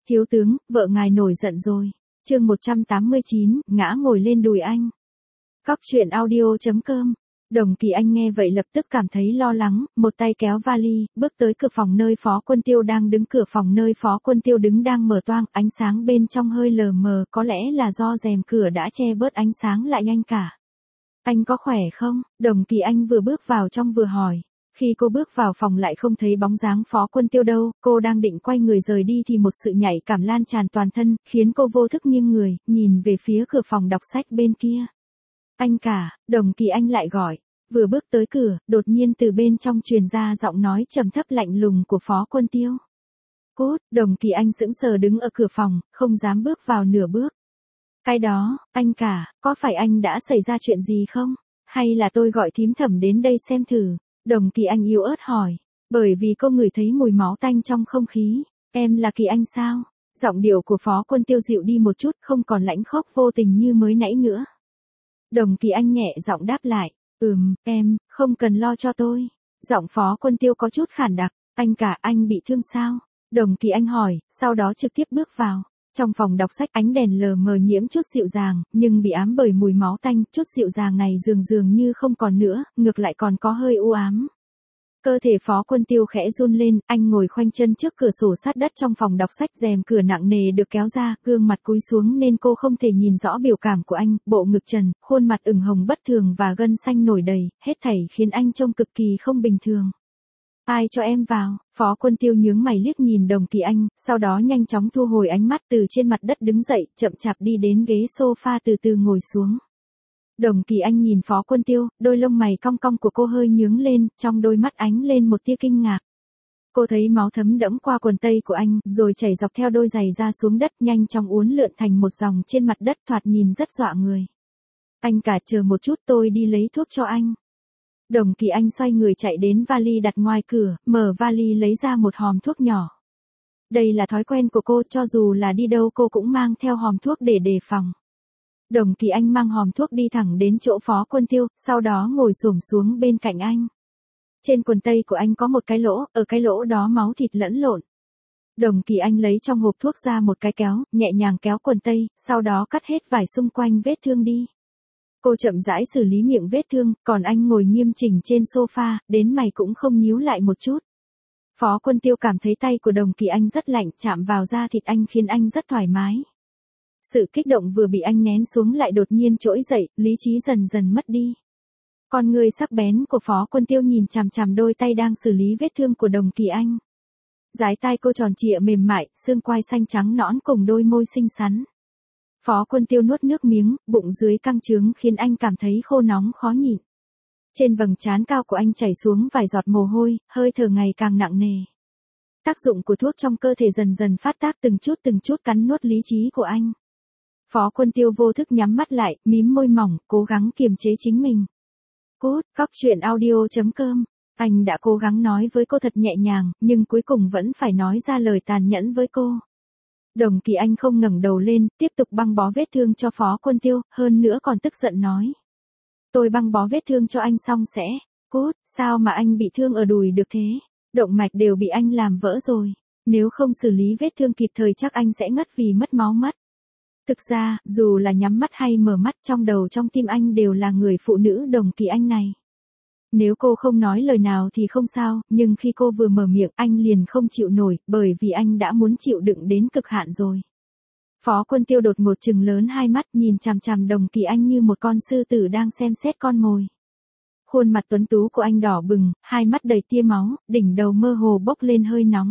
Thiếu tướng, vợ ngài nổi giận rồi. Chương 189, ngã ngồi lên đùi anh. Cóc truyện audio.com. Đồng Kỳ Anh nghe vậy lập tức cảm thấy lo lắng, một tay kéo vali, bước tới cửa phòng nơi Phó Quân Tiêu đang đứng. Cửa phòng nơi Phó Quân Tiêu đứng đang mở toang, ánh sáng bên trong hơi lờ mờ, có lẽ là do rèm cửa đã che bớt ánh sáng lại. Anh cả. Anh có khỏe không? Đồng Kỳ Anh vừa bước vào trong vừa hỏi. Khi cô bước vào phòng lại không thấy bóng dáng Phó Quân Tiêu đâu, cô đang định quay người rời đi thì một sự nhạy cảm lan tràn toàn thân, khiến cô vô thức nghiêng người, nhìn về phía cửa phòng đọc sách bên kia. Anh cả, Đồng Kỳ Anh lại gọi. Vừa bước tới cửa, đột nhiên từ bên trong truyền ra giọng nói trầm thấp lạnh lùng của Phó Quân Tiêu. Cút, Đồng Kỳ Anh sững sờ đứng ở cửa phòng, không dám bước vào nửa bước. Cái đó, anh cả, có phải anh đã xảy ra chuyện gì không? Hay là tôi gọi thím Thẩm đến đây xem thử? Đồng Kỳ Anh yếu ớt hỏi, bởi vì cô ngửi thấy mùi máu tanh trong không khí. Em là Kỳ Anh sao? Giọng điệu của Phó Quân Tiêu dịu đi một chút, không còn lãnh khốc vô tình như mới nãy nữa. Đồng Kỳ Anh nhẹ giọng đáp lại, em, không cần lo cho tôi. Giọng Phó Quân Tiêu có chút khản đặc, anh cả, anh bị thương sao? Đồng Kỳ Anh hỏi, sau đó trực tiếp bước vào. Trong phòng đọc sách ánh đèn lờ mờ nhiễm chút dịu dàng, nhưng bị ám bởi mùi máu tanh, chút dịu dàng này dường như không còn nữa, ngược lại còn có hơi u ám. Cơ thể Phó Quân Tiêu khẽ run lên, anh ngồi khoanh chân trước cửa sổ sát đất trong phòng đọc sách, rèm cửa nặng nề được kéo ra, gương mặt cúi xuống nên cô không thể nhìn rõ biểu cảm của anh, bộ ngực trần, khuôn mặt ửng hồng bất thường và gân xanh nổi đầy, hết thảy khiến anh trông cực kỳ không bình thường. Ai cho em vào? Phó Quân Tiêu nhướng mày liếc nhìn Đồng Kỳ Anh, sau đó nhanh chóng thu hồi ánh mắt từ trên mặt đất đứng dậy, chậm chạp đi đến ghế sofa từ từ ngồi xuống. Đồng Kỳ Anh nhìn Phó Quân Tiêu, đôi lông mày cong cong của cô hơi nhướng lên, trong đôi mắt ánh lên một tia kinh ngạc. Cô thấy máu thấm đẫm qua quần tây của anh, rồi chảy dọc theo đôi giày ra xuống đất, nhanh chóng uốn lượn thành một dòng trên mặt đất, thoạt nhìn rất dọa người. Anh cả, chờ một chút, tôi đi lấy thuốc cho anh. Đồng Kỳ Anh xoay người chạy đến vali đặt ngoài cửa, mở vali lấy ra một hòm thuốc nhỏ. Đây là thói quen của cô, cho dù là đi đâu cô cũng mang theo hòm thuốc để đề phòng. Đồng Kỳ Anh mang hòm thuốc đi thẳng đến chỗ Phó Quân Tiêu, sau đó ngồi xổm xuống bên cạnh anh. Trên quần tây của anh có một cái lỗ, ở cái lỗ đó máu thịt lẫn lộn. Đồng Kỳ Anh lấy trong hộp thuốc ra một cái kéo, nhẹ nhàng kéo quần tây, sau đó cắt hết vải xung quanh vết thương đi. Cô chậm rãi xử lý miệng vết thương, còn anh ngồi nghiêm chỉnh trên sofa, đến mày cũng không nhíu lại một chút. Phó Quân Tiêu cảm thấy tay của Đồng Kỳ Anh rất lạnh, chạm vào da thịt anh khiến anh rất thoải mái. Sự kích động vừa bị anh nén xuống lại đột nhiên trỗi dậy, lý trí dần dần mất đi. Con người sắc bén của Phó Quân Tiêu nhìn chằm chằm đôi tay đang xử lý vết thương của Đồng Kỳ Anh. Dái tay cô tròn trịa mềm mại, xương quai xanh trắng nõn cùng đôi môi xinh xắn. Phó Quân Tiêu nuốt nước miếng, bụng dưới căng trướng khiến anh cảm thấy khô nóng khó nhịn. Trên vầng trán cao của anh chảy xuống vài giọt mồ hôi, hơi thở ngày càng nặng nề. Tác dụng của thuốc trong cơ thể dần dần phát tác, từng chút cắn nuốt lý trí của anh. Phó Quân Tiêu vô thức nhắm mắt lại, mím môi mỏng, cố gắng kiềm chế chính mình. Cút, cóc truyện audio.com. Anh đã cố gắng nói với cô thật nhẹ nhàng, nhưng cuối cùng vẫn phải nói ra lời tàn nhẫn với cô. Đồng Kỳ Anh không ngẩng đầu lên, tiếp tục băng bó vết thương cho Phó Quân Tiêu, hơn nữa còn tức giận nói. Tôi băng bó vết thương cho anh xong sẽ. Cút, sao mà anh bị thương ở đùi được thế? Động mạch đều bị anh làm vỡ rồi. Nếu không xử lý vết thương kịp thời chắc anh sẽ ngất vì mất máu mất. Thực ra, dù là nhắm mắt hay mở mắt, trong đầu trong tim anh đều là người phụ nữ Đồng Kỳ Anh này. Nếu cô không nói lời nào thì không sao, nhưng khi cô vừa mở miệng anh liền không chịu nổi, bởi vì anh đã muốn chịu đựng đến cực hạn rồi. Phó Quân Tiêu đột ngột trừng lớn hai mắt, nhìn chằm chằm Đồng Kỳ Anh như một con sư tử đang xem xét con mồi. Khuôn mặt tuấn tú của anh đỏ bừng, hai mắt đầy tia máu, đỉnh đầu mơ hồ bốc lên hơi nóng.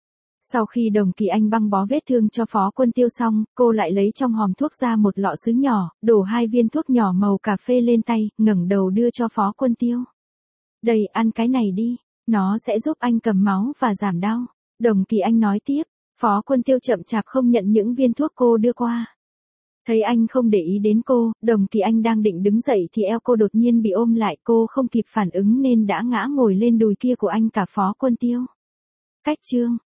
Sau khi Đồng Kỳ Anh băng bó vết thương cho Phó Quân Tiêu xong, cô lại lấy trong hòm thuốc ra một lọ sứ nhỏ, đổ 2 viên thuốc nhỏ màu cà phê lên tay, ngẩng đầu đưa cho Phó Quân Tiêu. Đây, ăn cái này đi, nó sẽ giúp anh cầm máu và giảm đau. Đồng Kỳ Anh nói tiếp. Phó Quân Tiêu chậm chạp không nhận những viên thuốc cô đưa qua. Thấy anh không để ý đến cô, Đồng Kỳ Anh đang định đứng dậy thì eo cô đột nhiên bị ôm lại, cô không kịp phản ứng nên đã ngã ngồi lên đùi kia của anh cả. Phó Quân Tiêu. Cách chương